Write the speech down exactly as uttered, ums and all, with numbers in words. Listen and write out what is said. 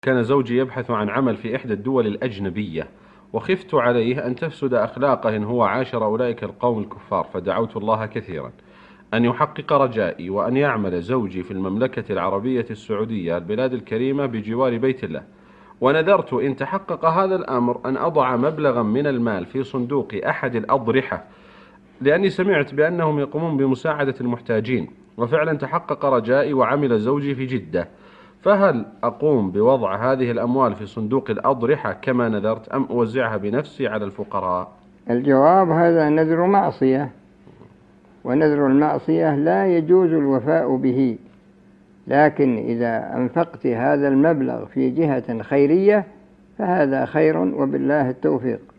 كان زوجي يبحث عن عمل في إحدى الدول الأجنبية، وخفت عليه أن تفسد أخلاقه إن هو عاشر أولئك القوم الكفار، فدعوت الله كثيرا أن يحقق رجائي وأن يعمل زوجي في المملكة العربية السعودية البلاد الكريمة بجوار بيت الله. ونذرت إن تحقق هذا الأمر أن أضع مبلغا من المال في صندوق أحد الأضرحة، لأني سمعت بأنهم يقومون بمساعدة المحتاجين، وفعلا تحقق رجائي وعمل زوجي في جدة. فهل أقوم بوضع هذه الأموال في صندوق الأضرحة كما نذرت، أم أوزعها بنفسي على الفقراء؟ الجواب: هذا نذر معصية، ونذر المعصية لا يجوز الوفاء به. لكن إذا أنفقت هذا المبلغ في جهة خيرية فهذا خير، وبالله التوفيق.